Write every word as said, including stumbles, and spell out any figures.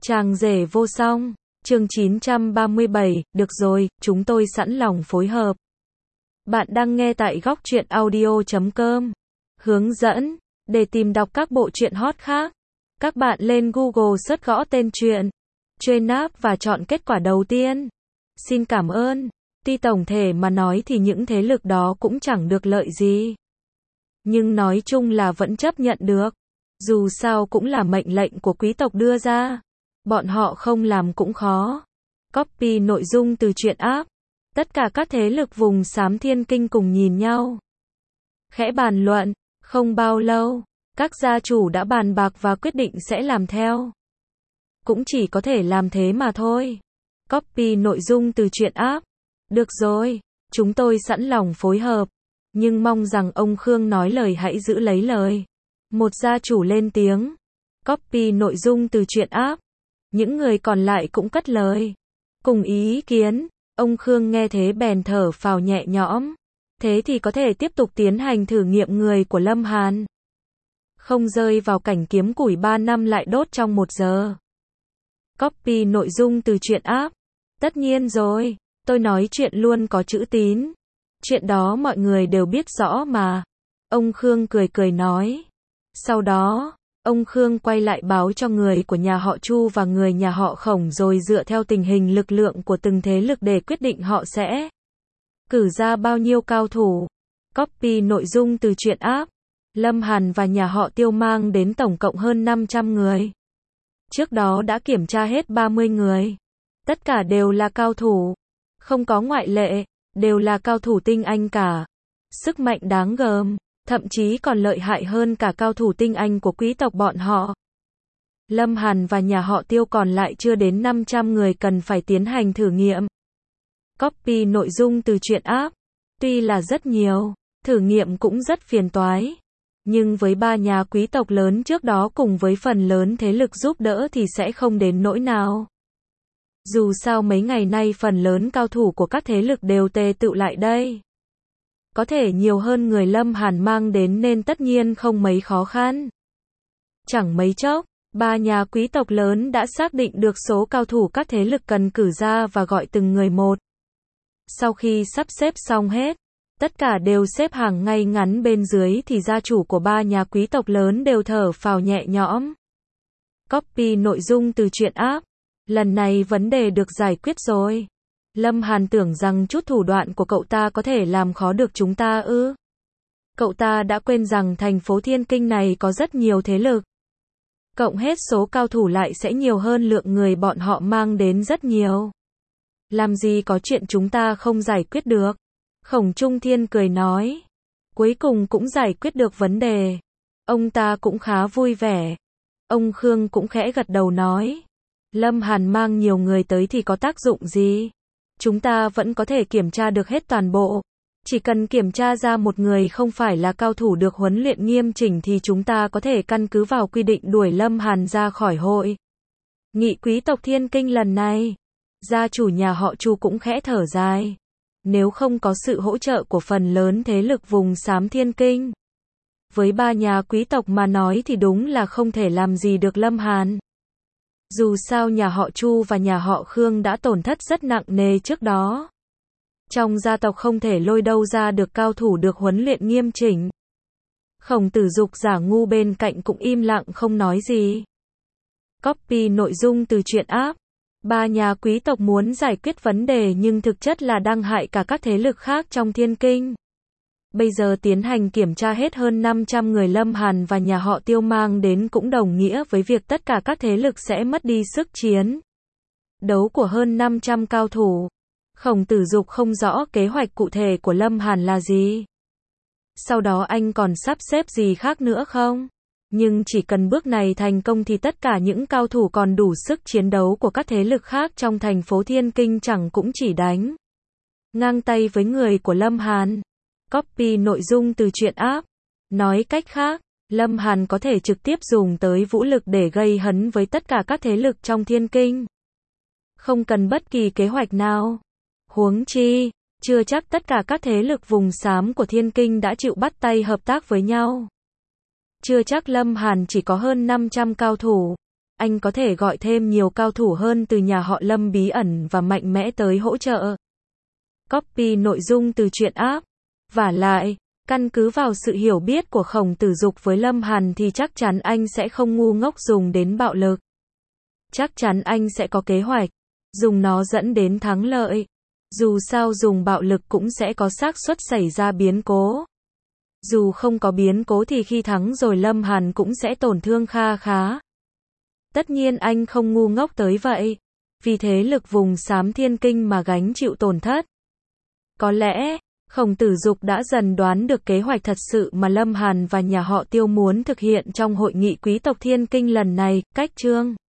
Chàng rể vô song, chương chín trăm ba mươi bảy, được rồi, chúng tôi sẵn lòng phối hợp. Bạn đang nghe tại góc truyện audio chấm com. Hướng dẫn, để tìm đọc các bộ truyện hot khác, các bạn lên Google search gõ tên truyện, truy nạp và chọn kết quả đầu tiên. Xin cảm ơn. Tuy tổng thể mà nói thì những thế lực đó cũng chẳng được lợi gì. Nhưng nói chung là vẫn chấp nhận được. Dù sao cũng là mệnh lệnh của quý tộc đưa ra. Bọn họ không làm cũng khó. Copy nội dung từ truyện app. Tất cả các thế lực vùng xám thiên kinh cùng nhìn nhau. Khẽ bàn luận, không bao lâu, các gia chủ đã bàn bạc và quyết định sẽ làm theo. Cũng chỉ có thể làm thế mà thôi. Copy nội dung từ truyện app. Được rồi, chúng tôi sẵn lòng phối hợp. Nhưng mong rằng ông Khương nói lời hãy giữ lấy lời. Một gia chủ lên tiếng. Copy nội dung từ truyện app. Những người còn lại cũng cất lời. Cùng ý kiến, ông Khương nghe thế bèn thở phào nhẹ nhõm. Thế thì có thể tiếp tục tiến hành thử nghiệm người của Lâm Hàn. Không rơi vào cảnh kiếm củi ba năm lại đốt trong một giờ. Copy nội dung từ truyện app. Tất nhiên rồi, tôi nói chuyện luôn có chữ tín. Chuyện đó mọi người đều biết rõ mà. Ông Khương cười cười nói. Sau đó, ông Khương quay lại báo cho người của nhà họ Chu và người nhà họ Khổng rồi dựa theo tình hình lực lượng của từng thế lực để quyết định họ sẽ cử ra bao nhiêu cao thủ. Copy nội dung từ truyện app. Lâm Hàn và nhà họ Tiêu mang đến tổng cộng hơn năm trăm người. Trước đó đã kiểm tra hết ba mươi người. Tất cả đều là cao thủ. Không có ngoại lệ, đều là cao thủ tinh anh cả. Sức mạnh đáng gờm, thậm chí còn lợi hại hơn cả cao thủ tinh anh của quý tộc bọn họ. Lâm Hàn và nhà họ Tiêu còn lại chưa đến năm trăm người cần phải tiến hành thử nghiệm. Copy nội dung từ truyện app. Tuy là rất nhiều, thử nghiệm cũng rất phiền toái. Nhưng với ba nhà quý tộc lớn trước đó cùng với phần lớn thế lực giúp đỡ thì sẽ không đến nỗi nào. Dù sao mấy ngày nay phần lớn cao thủ của các thế lực đều tề tựu lại đây. Có thể nhiều hơn người Lâm Hàn mang đến nên tất nhiên không mấy khó khăn. Chẳng mấy chốc, ba nhà quý tộc lớn đã xác định được số cao thủ các thế lực cần cử ra và gọi từng người một. Sau khi sắp xếp xong hết, tất cả đều xếp hàng ngay ngắn bên dưới thì gia chủ của ba nhà quý tộc lớn đều thở phào nhẹ nhõm. Copy nội dung từ truyện app. Lần này vấn đề được giải quyết rồi. Lâm Hàn tưởng rằng chút thủ đoạn của cậu ta có thể làm khó được chúng ta ư? Cậu ta đã quên rằng thành phố Thiên Kinh này có rất nhiều thế lực. Cộng hết số cao thủ lại sẽ nhiều hơn lượng người bọn họ mang đến rất nhiều. Làm gì có chuyện chúng ta không giải quyết được? Khổng Trung Thiên cười nói. Cuối cùng cũng giải quyết được vấn đề. Ông ta cũng khá vui vẻ. Ông Khương cũng khẽ gật đầu nói. Lâm Hàn mang nhiều người tới thì có tác dụng gì? Chúng ta vẫn có thể kiểm tra được hết toàn bộ. Chỉ cần kiểm tra ra một người không phải là cao thủ được huấn luyện nghiêm chỉnh thì chúng ta có thể căn cứ vào quy định đuổi Lâm Hàn ra khỏi hội nghị quý tộc Thiên Kinh lần này. Gia chủ nhà họ Chu cũng khẽ thở dài. Nếu không có sự hỗ trợ của phần lớn thế lực vùng xám Thiên Kinh, với ba nhà quý tộc mà nói thì đúng là không thể làm gì được Lâm Hàn. Dù sao nhà họ Chu và nhà họ Khương đã tổn thất rất nặng nề trước đó. Trong gia tộc không thể lôi đâu ra được cao thủ được huấn luyện nghiêm chỉnh. Khổng Tử Dục giả ngu bên cạnh cũng im lặng không nói gì. Copy nội dung từ truyện app. Ba nhà quý tộc muốn giải quyết vấn đề nhưng thực chất là đang hại cả các thế lực khác trong Thiên Kinh. Bây giờ tiến hành kiểm tra hết hơn năm trăm người Lâm Hàn và nhà họ Tiêu mang đến cũng đồng nghĩa với việc tất cả các thế lực sẽ mất đi sức chiến đấu của hơn năm trăm cao thủ. Khổng Tử Dục không rõ kế hoạch cụ thể của Lâm Hàn là gì. Sau đó anh còn sắp xếp gì khác nữa không? Nhưng chỉ cần bước này thành công thì tất cả những cao thủ còn đủ sức chiến đấu của các thế lực khác trong thành phố Thiên Kinh chẳng cũng chỉ đánh ngang tay với người của Lâm Hàn. Copy nội dung từ truyện app. Nói cách khác, Lâm Hàn có thể trực tiếp dùng tới vũ lực để gây hấn với tất cả các thế lực trong Thiên Kinh. Không cần bất kỳ kế hoạch nào. Huống chi, chưa chắc tất cả các thế lực vùng xám của Thiên Kinh đã chịu bắt tay hợp tác với nhau. Chưa chắc Lâm Hàn chỉ có hơn năm trăm cao thủ. anh có thể gọi thêm nhiều cao thủ hơn từ nhà họ Lâm bí ẩn và mạnh mẽ tới hỗ trợ. Copy nội dung từ truyện app. Vả lại, căn cứ vào sự hiểu biết của Khổng Tử Dục với Lâm Hàn thì chắc chắn anh sẽ không ngu ngốc dùng đến bạo lực. Chắc chắn anh sẽ có kế hoạch, dùng nó dẫn đến thắng lợi. Dù sao dùng bạo lực cũng sẽ có xác suất xảy ra biến cố. Dù không có biến cố thì khi thắng rồi Lâm Hàn cũng sẽ tổn thương kha khá. Tất nhiên anh không ngu ngốc tới vậy. Vì thế lực vùng xám thiên kinh mà gánh chịu tổn thất. Có lẽ, Khổng Tử Dục đã dần đoán được kế hoạch thật sự mà Lâm Hàn và nhà họ Tiêu muốn thực hiện trong hội nghị quý tộc thiên kinh lần này, cách chương